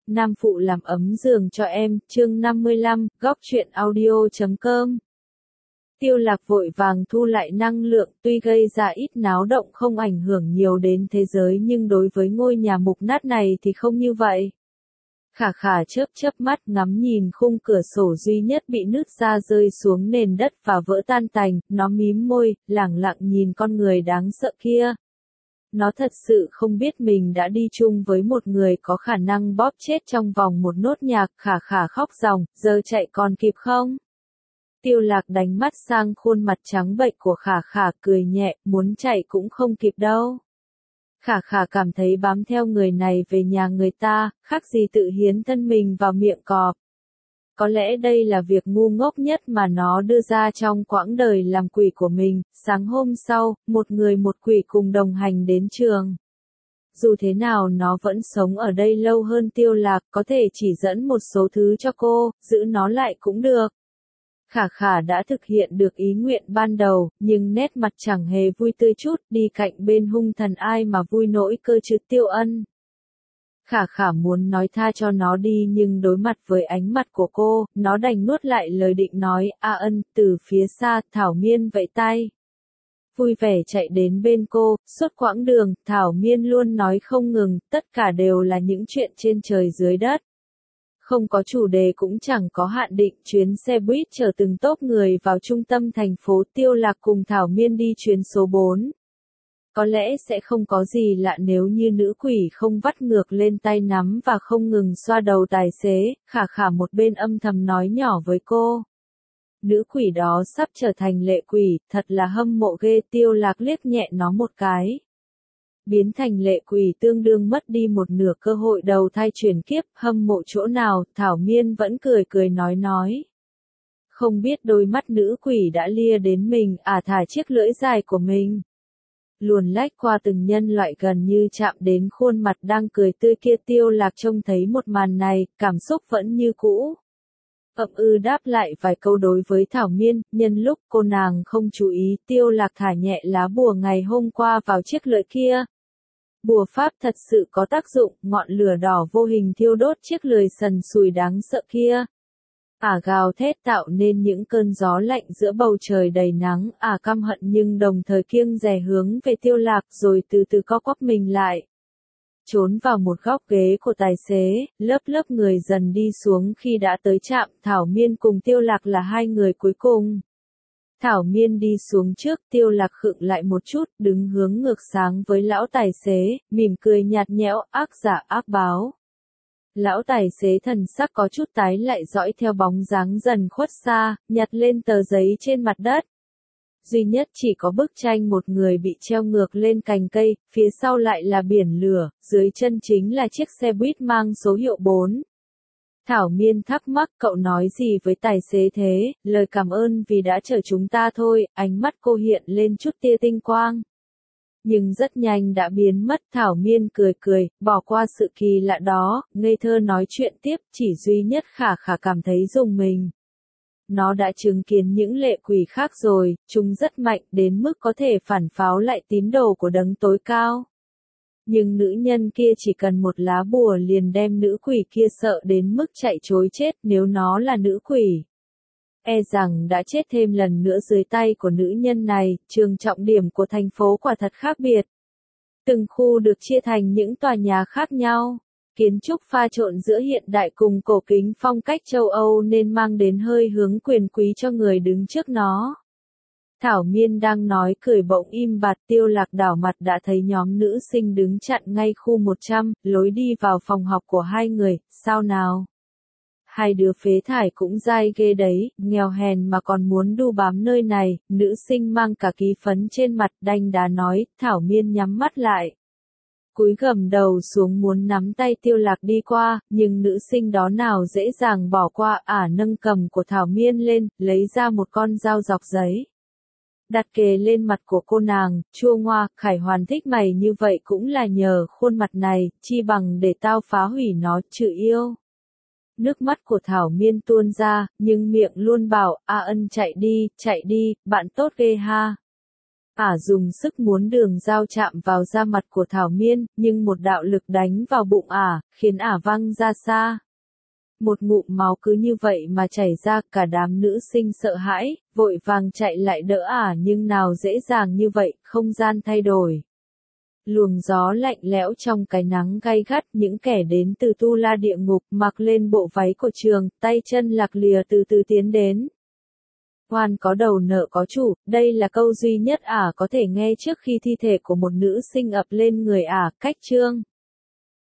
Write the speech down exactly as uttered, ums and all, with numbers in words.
Nam phụ làm ấm giường cho em, chương năm mươi lăm, góc truyện audio chấm com. Tiêu Lạc vội vàng thu lại năng lượng, tuy gây ra ít náo động không ảnh hưởng nhiều đến thế giới nhưng đối với ngôi nhà mục nát này thì không như vậy. Khả khả chớp chớp mắt ngắm nhìn khung cửa sổ duy nhất bị nứt ra rơi xuống nền đất và vỡ tan tành, nó mím môi, lẳng lặng nhìn con người đáng sợ kia. Nó thật sự không biết mình đã đi chung với một người có khả năng bóp chết trong vòng một nốt nhạc. Khả khả khóc ròng, giờ chạy còn kịp không? Tiêu Lạc đánh mắt sang khuôn mặt trắng bệch của khả khả cười nhẹ, muốn chạy cũng không kịp đâu. Khả khả cảm thấy bám theo người này về nhà người ta, khác gì tự hiến thân mình vào miệng cọp. Có lẽ đây là việc ngu ngốc nhất mà nó đưa ra trong quãng đời làm quỷ của mình. Sáng hôm sau, một người một quỷ cùng đồng hành đến trường. Dù thế nào nó vẫn sống ở đây lâu hơn Tiêu Lạc, có thể chỉ dẫn một số thứ cho cô, giữ nó lại cũng được. Khả khả đã thực hiện được ý nguyện ban đầu, nhưng nét mặt chẳng hề vui tươi chút, đi cạnh bên hung thần ai mà vui nỗi cơ chứ Tiêu Ân. Khả khả muốn nói tha cho nó đi nhưng đối mặt với ánh mặt của cô, nó đành nuốt lại lời định nói. A Ân, từ phía xa, Thảo Miên vẫy tay. Vui vẻ chạy đến bên cô, suốt quãng đường, Thảo Miên luôn nói không ngừng, tất cả đều là những chuyện trên trời dưới đất. Không có chủ đề cũng chẳng có hạn định, chuyến xe buýt chở từng tốp người vào trung tâm thành phố. Tiêu Lạc cùng Thảo Miên đi chuyến số bốn. Có lẽ sẽ không có gì lạ nếu như nữ quỷ không vắt ngược lên tay nắm và không ngừng xoa đầu tài xế. Khả khả một bên âm thầm nói nhỏ với cô. Nữ quỷ đó sắp trở thành lệ quỷ, thật là hâm mộ ghê. Tiêu Lạc liếc nhẹ nó một cái. Biến thành lệ quỷ tương đương mất đi một nửa cơ hội đầu thai chuyển kiếp, hâm mộ chỗ nào? Thảo Miên vẫn cười cười nói nói. Không biết đôi mắt nữ quỷ đã lia đến mình, à thả chiếc lưỡi dài của mình. Luồn lách qua từng nhân loại gần như chạm đến khuôn mặt đang cười tươi kia. Tiêu Lạc trông thấy một màn này, cảm xúc vẫn như cũ. Ậm ư đáp lại vài câu đối với Thảo Miên, nhân lúc cô nàng không chú ý, Tiêu Lạc thả nhẹ lá bùa ngày hôm qua vào chiếc lưỡi kia. Bùa pháp thật sự có tác dụng, ngọn lửa đỏ vô hình thiêu đốt chiếc lưỡi sần sùi đáng sợ kia. Ả gào thét tạo nên những cơn gió lạnh giữa bầu trời đầy nắng. Ả căm hận nhưng đồng thời kiêng dè hướng về Tiêu Lạc rồi từ từ co quắp mình lại. Trốn vào một góc ghế của tài xế, lớp lớp người dần đi xuống khi đã tới trạm. Thảo Miên cùng Tiêu Lạc là hai người cuối cùng. Thảo Miên đi xuống trước, Tiêu Lạc khựng lại một chút, đứng hướng ngược sáng với lão tài xế, mỉm cười nhạt nhẽo, ác giả ác báo. Lão tài xế thần sắc có chút tái lại dõi theo bóng dáng dần khuất xa, nhặt lên tờ giấy trên mặt đất. Duy nhất chỉ có bức tranh một người bị treo ngược lên cành cây, phía sau lại là biển lửa, dưới chân chính là chiếc xe buýt mang số hiệu bốn. Thảo Miên thắc mắc, cậu nói gì với tài xế thế? Lời cảm ơn vì đã chở chúng ta thôi. Ánh mắt cô hiện lên chút tia tinh quang. Nhưng rất nhanh đã biến mất. Thảo Miên cười cười, bỏ qua sự kỳ lạ đó, ngây thơ nói chuyện tiếp. Chỉ duy nhất khả khả cảm thấy rùng mình. Nó đã chứng kiến những lệ quỷ khác rồi, chúng rất mạnh đến mức có thể phản pháo lại tín đồ của đấng tối cao. Nhưng nữ nhân kia chỉ cần một lá bùa liền đem nữ quỷ kia sợ đến mức chạy trối chết. Nếu nó là nữ quỷ, e rằng đã chết thêm lần nữa dưới tay của nữ nhân này. Trường trọng điểm của thành phố quả thật khác biệt. Từng khu được chia thành những tòa nhà khác nhau. Kiến trúc pha trộn giữa hiện đại cùng cổ kính phong cách châu Âu nên mang đến hơi hướng quyền quý cho người đứng trước nó. Thảo Miên đang nói cười bỗng im bặt. Tiêu Lạc đảo mặt đã thấy nhóm nữ sinh đứng chặn ngay khu một trăm, lối đi vào phòng học của hai người. Sao nào? Hai đứa phế thải cũng dai ghê đấy, nghèo hèn mà còn muốn đu bám nơi này. Nữ sinh mang cả ký phấn trên mặt đanh đá nói. Thảo Miên nhắm mắt lại, cúi gầm đầu xuống muốn nắm tay Tiêu Lạc đi qua, nhưng nữ sinh đó nào dễ dàng bỏ qua. Ả nâng cầm của Thảo Miên lên, lấy ra một con dao dọc giấy. Đặt kề lên mặt của cô nàng, chua ngoa, Khải Hoàn thích mày như vậy cũng là nhờ khuôn mặt này, chi bằng để tao phá hủy nó, chữ yêu. Nước mắt của Thảo Miên tuôn ra, nhưng miệng luôn bảo, A Ân chạy đi, chạy đi, bạn tốt ghê ha. Ả dùng sức muốn đường dao chạm vào da mặt của Thảo Miên, nhưng một đạo lực đánh vào bụng Ả, khiến Ả văng ra xa. Một ngụm máu cứ như vậy mà chảy ra, cả đám nữ sinh sợ hãi, vội vàng chạy lại đỡ Ả nhưng nào dễ dàng như vậy, không gian thay đổi. Luồng gió lạnh lẽo trong cái nắng gay gắt, những kẻ đến từ tu la địa ngục mặc lên bộ váy của trường, tay chân lạc lìa từ từ tiến đến. Oan có đầu nợ có chủ, đây là câu duy nhất Ả có thể nghe trước khi thi thể của một nữ sinh ập lên người Ả, cách chương.